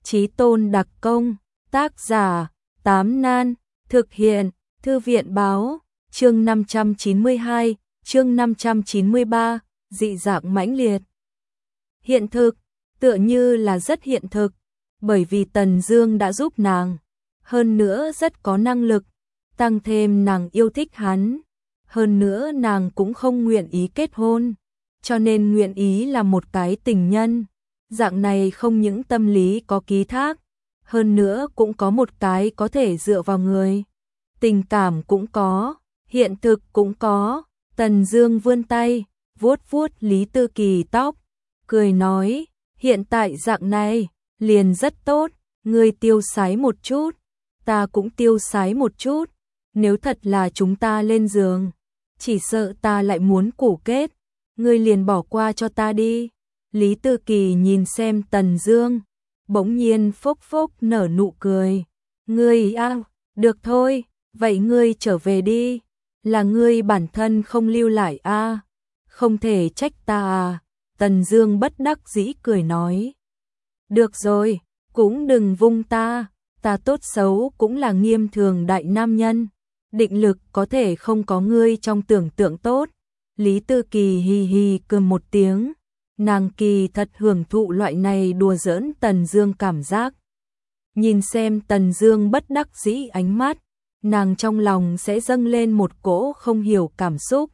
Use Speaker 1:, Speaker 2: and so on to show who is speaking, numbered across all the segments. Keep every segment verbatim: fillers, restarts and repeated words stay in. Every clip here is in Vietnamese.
Speaker 1: Chí tôn đặc công, tác giả, Tám Nan, thực hiện, Thư viện báo, chương năm trăm chín mươi hai, chương năm trăm chín mươi ba, dị dạng mãnh liệt. Hiện thực, tựa như là rất hiện thực, bởi vì Tần Dương đã giúp nàng, hơn nữa rất có năng lực, tăng thêm nàng yêu thích hắn, hơn nữa nàng cũng không nguyện ý kết hôn, cho nên nguyện ý là một cái tình nhân. Dạng này không những tâm lý có ký thác, hơn nữa cũng có một cái có thể dựa vào người. Tình cảm cũng có, hiện thực cũng có. Tần Dương vươn tay, vuốt vuốt Lý Tư Kỳ tóc, cười nói, hiện tại dạng này, liền rất tốt, ngươi tiêu sái một chút, ta cũng tiêu sái một chút, nếu thật là chúng ta lên giường, chỉ sợ ta lại muốn cũ kết, ngươi liền bỏ qua cho ta đi. Lý Tư Kỳ nhìn xem Tần Dương, bỗng nhiên phốc phốc nở nụ cười. Ngươi a, à, được thôi, vậy ngươi trở về đi, là ngươi bản thân không lưu lại a, à, không thể trách ta à. Tần Dương bất đắc dĩ cười nói. Được rồi, cũng đừng vung ta, ta tốt xấu cũng là nghiêm thường đại nam nhân, định lực có thể không có ngươi trong tưởng tượng tốt. Lý Tư Kỳ hì hì cười một tiếng. Nàng kỳ thật hưởng thụ loại này đùa giỡn Tần Dương cảm giác. Nhìn xem Tần Dương bất đắc dĩ ánh mắt, nàng trong lòng sẽ dâng lên một cỗ không hiểu cảm xúc.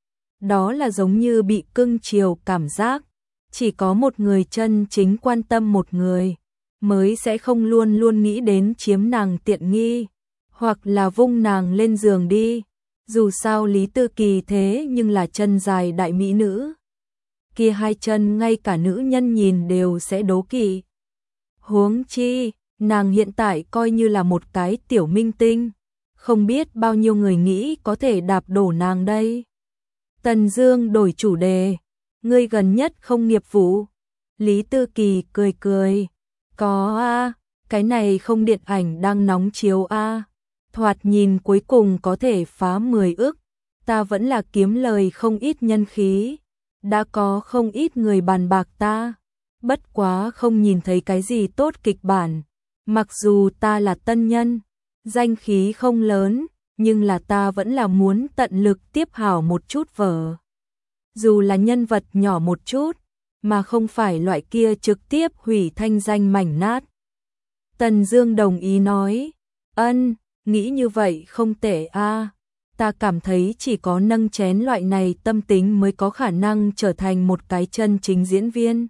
Speaker 1: Đó là giống như bị cưng chiều cảm giác, chỉ có một người chân chính quan tâm một người, mới sẽ không luôn luôn nghĩ đến chiếm nàng tiện nghi, hoặc là vung nàng lên giường đi. Dù sao Lý Tư Kỳ thế nhưng là chân dài đại mỹ nữ. Kia hai chân ngay cả nữ nhân nhìn đều sẽ đố kỵ. Huống chi, nàng hiện tại coi như là một cái tiểu minh tinh, không biết bao nhiêu người nghĩ có thể đạp đổ nàng đây. Tần Dương đổi chủ đề, ngươi gần nhất không nghiệp vụ. Lý Tư Kỳ cười cười, có a, cái này không điện ảnh đang nóng chiếu a, thoạt nhìn cuối cùng có thể phá mười ức, ta vẫn là kiếm lời không ít nhân khí. Đã có không ít người bàn bạc ta, bất quá không nhìn thấy cái gì tốt kịch bản. Mặc dù ta là tân nhân, danh khí không lớn, nhưng là ta vẫn là muốn tận lực tiếp hảo một chút vở. Dù là nhân vật nhỏ một chút, mà không phải loại kia trực tiếp hủy thanh danh mảnh nát. Tần Dương đồng ý nói, ân, nghĩ như vậy không tệ a. Ta cảm thấy chỉ có nâng chén loại này tâm tính mới có khả năng trở thành một cái chân chính diễn viên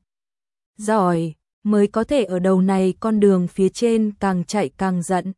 Speaker 1: giỏi, mới có thể ở đầu này con đường phía trên càng chạy càng giận.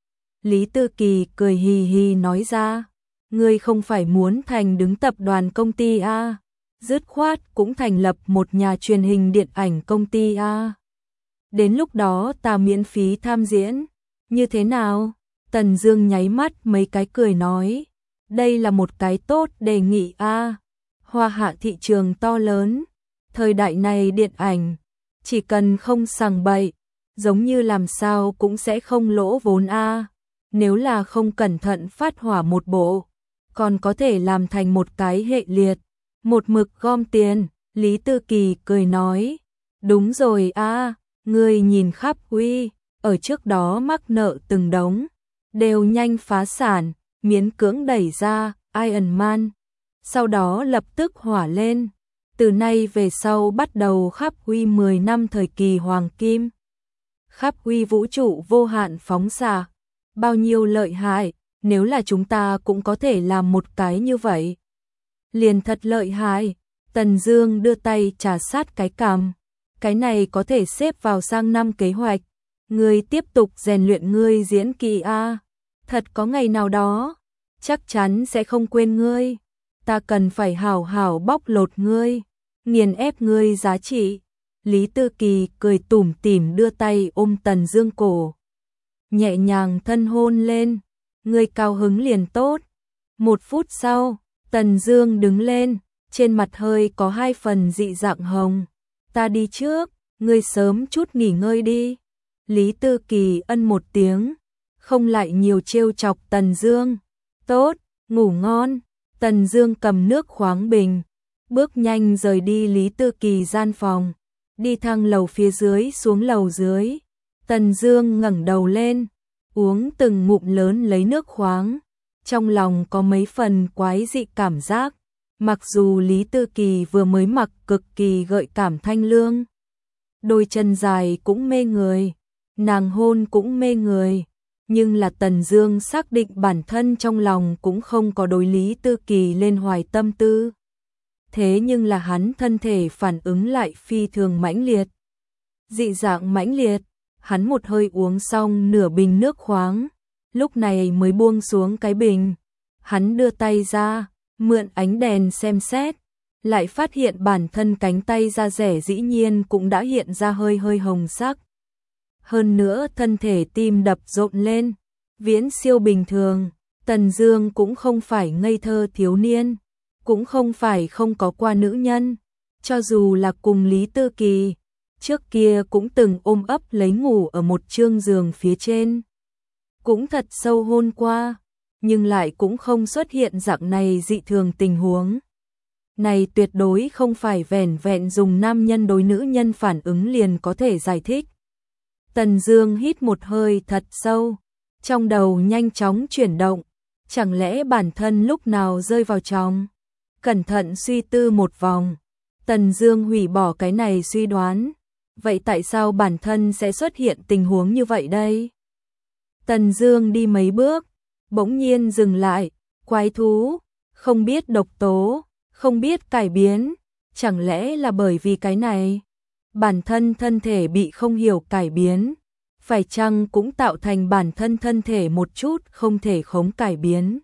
Speaker 1: Lý Tư Kỳ cười hì hì nói ra, ngươi không phải muốn thành đứng tập đoàn công ty a, dứt khoát cũng thành lập một nhà truyền hình điện ảnh công ty a. Đến lúc đó ta miễn phí tham diễn, như thế nào? Tần Dương nháy mắt mấy cái cười nói, đây là một cái tốt đề nghị a. Hoa Hạ thị trường to lớn, thời đại này điện ảnh chỉ cần không sằng bậy, giống như làm sao cũng sẽ không lỗ vốn a. Nếu là không cẩn thận phát hỏa một bộ, còn có thể làm thành một cái hệ liệt, một mực gom tiền. Lý Tư Kỳ cười nói, đúng rồi a, ngươi nhìn khắp uy, ở trước đó mắc nợ từng đống, đều nhanh phá sản, miễn cưỡng đẩy ra Iron Man, sau đó lập tức hỏa lên. Từ nay về sau bắt đầu khắp uy mười năm thời kỳ hoàng kim. Khắp uy vũ trụ vô hạn phóng xạ, bao nhiêu lợi hại, nếu là chúng ta cũng có thể làm một cái như vậy. Liền thật lợi hại. Tần Dương đưa tay trà sát cái cằm, cái này có thể xếp vào sang năm kế hoạch. Ngươi tiếp tục rèn luyện ngươi diễn kỹ a. Thật có ngày nào đó, chắc chắn sẽ không quên ngươi. Ta cần phải hảo hảo bóc lột ngươi, nghiền ép ngươi giá trị. Lý Tư Kỳ cười tủm tỉm đưa tay ôm Tần Dương cổ, nhẹ nhàng thân hôn lên. Ngươi cao hứng liền tốt. Một phút sau, Tần Dương đứng lên, trên mặt hơi có hai phần dị dạng hồng. Ta đi trước, ngươi sớm chút nghỉ ngơi đi. Lý Tư Kỳ ân một tiếng, không lại nhiều trêu chọc Tần Dương. Tốt, ngủ ngon. Tần Dương cầm nước khoáng bình, bước nhanh rời đi Lý Tư Kỳ gian phòng, đi thang lầu phía dưới xuống lầu dưới. Tần Dương ngẩng đầu lên, uống từng ngụm lớn lấy nước khoáng, trong lòng có mấy phần quái dị cảm giác, mặc dù Lý Tư Kỳ vừa mới mặc cực kỳ gợi cảm thanh lương, đôi chân dài cũng mê người, nàng hôn cũng mê người, nhưng là Tần Dương xác định bản thân trong lòng cũng không có đối Lý Tư Kỳ lên hoài tâm tư. Thế nhưng là hắn thân thể phản ứng lại phi thường mãnh liệt. Dị dạng mãnh liệt, hắn một hơi uống xong nửa bình nước khoáng, lúc này mới buông xuống cái bình. Hắn đưa tay ra, mượn ánh đèn xem xét, lại phát hiện bản thân cánh tay da rẻ dĩ nhiên cũng đã hiện ra hơi hơi hồng sắc. Hơn nữa thân thể tim đập rộn lên, viễn siêu bình thường. Tần Dương cũng không phải ngây thơ thiếu niên, cũng không phải không có qua nữ nhân, cho dù là cùng Lý Tư Kỳ, trước kia cũng từng ôm ấp lấy ngủ ở một trương giường phía trên, cũng thật sâu hôn qua, nhưng lại cũng không xuất hiện dạng này dị thường tình huống. Này tuyệt đối không phải vẻn vẹn dùng nam nhân đối nữ nhân phản ứng liền có thể giải thích. Tần Dương hít một hơi thật sâu, trong đầu nhanh chóng chuyển động, chẳng lẽ bản thân lúc nào rơi vào trong? Cẩn thận suy tư một vòng, Tần Dương hủy bỏ cái này suy đoán, vậy tại sao bản thân sẽ xuất hiện tình huống như vậy đây? Tần Dương đi mấy bước, bỗng nhiên dừng lại, quái thú, không biết độc tố, không biết cải biến, chẳng lẽ là bởi vì cái này? Bản thân thân thể bị không hiểu cải biến, phải chăng cũng tạo thành bản thân thân thể một chút không thể khống cải biến?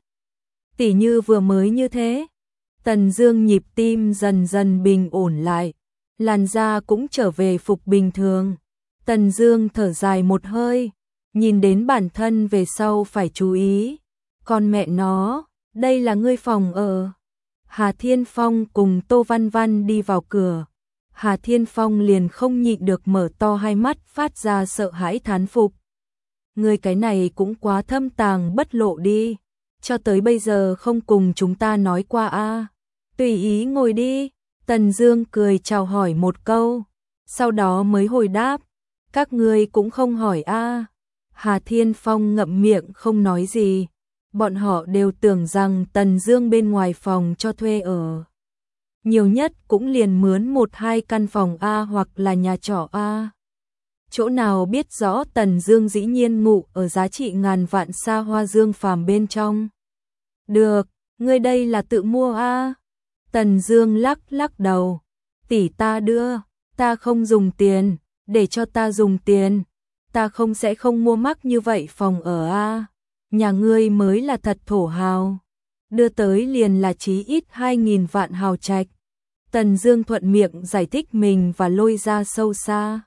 Speaker 1: Tỉ như vừa mới như thế, Tần Dương nhịp tim dần dần bình ổn lại, làn da cũng trở về phục bình thường. Tần Dương thở dài một hơi, nhìn đến bản thân về sau phải chú ý. Con mẹ nó, đây là ngươi phòng ở. Hà Thiên Phong cùng Tô Văn Văn đi vào cửa. Hà Thiên Phong liền không nhịn được mở to hai mắt phát ra sợ hãi thán phục. Ngươi cái này cũng quá thâm tàng bất lộ đi. Cho tới bây giờ không cùng chúng ta nói qua a. À. Tùy ý ngồi đi. Tần Dương cười chào hỏi một câu, sau đó mới hồi đáp, các ngươi cũng không hỏi a. À. Hà Thiên Phong ngậm miệng không nói gì. Bọn họ đều tưởng rằng Tần Dương bên ngoài phòng cho thuê ở, nhiều nhất cũng liền mướn một hai căn phòng a hoặc là nhà trọ a. Chỗ nào biết rõ Tần Dương dĩ nhiên ngủ ở giá trị ngàn vạn xa hoa dương phàm bên trong. Được, ngươi đây là tự mua a. Tần Dương lắc lắc đầu, tỷ ta đưa, ta không dùng tiền, để cho ta dùng tiền, ta không sẽ không mua mắc như vậy phòng ở a. Nhà ngươi mới là thật thổ hào, đưa tới liền là chí ít hai nghìn vạn hào trạch. Tần Dương thuận miệng giải thích mình và lôi ra sâu xa.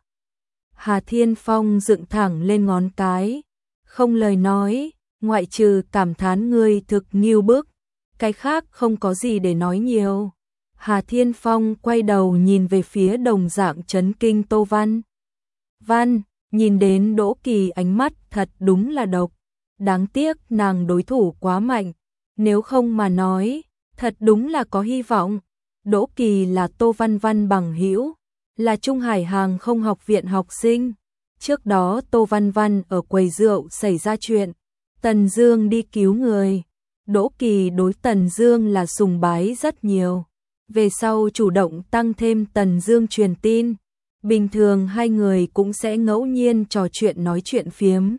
Speaker 1: Hà Thiên Phong dựng thẳng lên ngón cái, không lời nói, ngoại trừ cảm thán ngươi thực nghiêu bức, cái khác không có gì để nói nhiều. Hà Thiên Phong quay đầu nhìn về phía đồng dạng chấn kinh Tô Văn Văn, nhìn đến Đỗ Kỳ ánh mắt thật đúng là độc. Đáng tiếc nàng đối thủ quá mạnh, nếu không mà nói, thật đúng là có hy vọng. Đỗ Kỳ là Tô Văn Văn bằng hữu, là Trung Hải Hàng không học viện học sinh. Trước đó Tô Văn Văn ở quầy rượu xảy ra chuyện, Tần Dương đi cứu người. Đỗ Kỳ đối Tần Dương là sùng bái rất nhiều, về sau chủ động tăng thêm Tần Dương truyền tin. Bình thường hai người cũng sẽ ngẫu nhiên trò chuyện nói chuyện phiếm.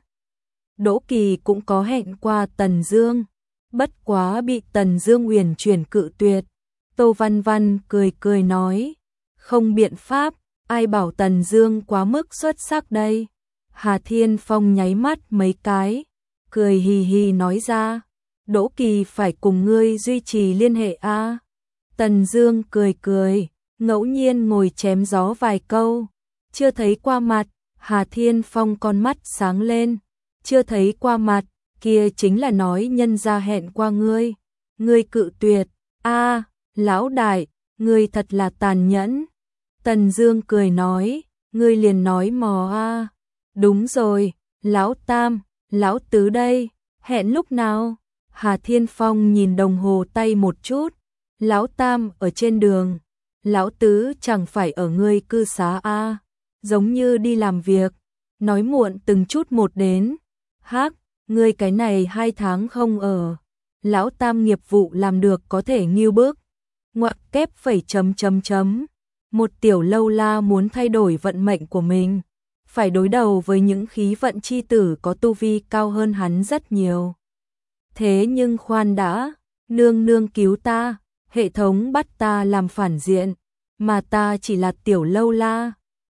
Speaker 1: Đỗ Kỳ cũng có hẹn qua Tần Dương, bất quá bị Tần Dương uyển chuyển cự tuyệt. Tô Văn Văn cười cười nói, không biện pháp, ai bảo Tần Dương quá mức xuất sắc đây. Hà Thiên Phong nháy mắt mấy cái, cười hì hì nói ra, Đỗ Kỳ phải cùng ngươi duy trì liên hệ a. À. Tần Dương cười cười, ngẫu nhiên ngồi chém gió vài câu, chưa thấy qua mặt. Hà Thiên Phong con mắt sáng lên, chưa thấy qua mặt, kia chính là nói nhân gia hẹn qua ngươi, ngươi cự tuyệt, a, à, lão đại, ngươi thật là tàn nhẫn. Tần Dương cười nói, ngươi liền nói mò a. À. Đúng rồi, lão tam, lão tứ đây, hẹn lúc nào? Hà Thiên Phong nhìn đồng hồ tay một chút, lão tam ở trên đường, lão tứ chẳng phải ở ngươi cư xá a, à. Giống như đi làm việc. nói muộn từng chút một đến. Hắc, ngươi cái này hai tháng không ở. Lão Tam nghiệp vụ làm được có thể nghiêu bước. Ngoặc kép phẩy chấm chấm chấm. Một tiểu lâu la muốn thay đổi vận mệnh của mình. Phải đối đầu với những khí vận chi tử có tu vi cao hơn hắn rất nhiều. Thế nhưng khoan đã, nương nương cứu ta, hệ thống bắt ta làm phản diện, mà ta chỉ là tiểu lâu la.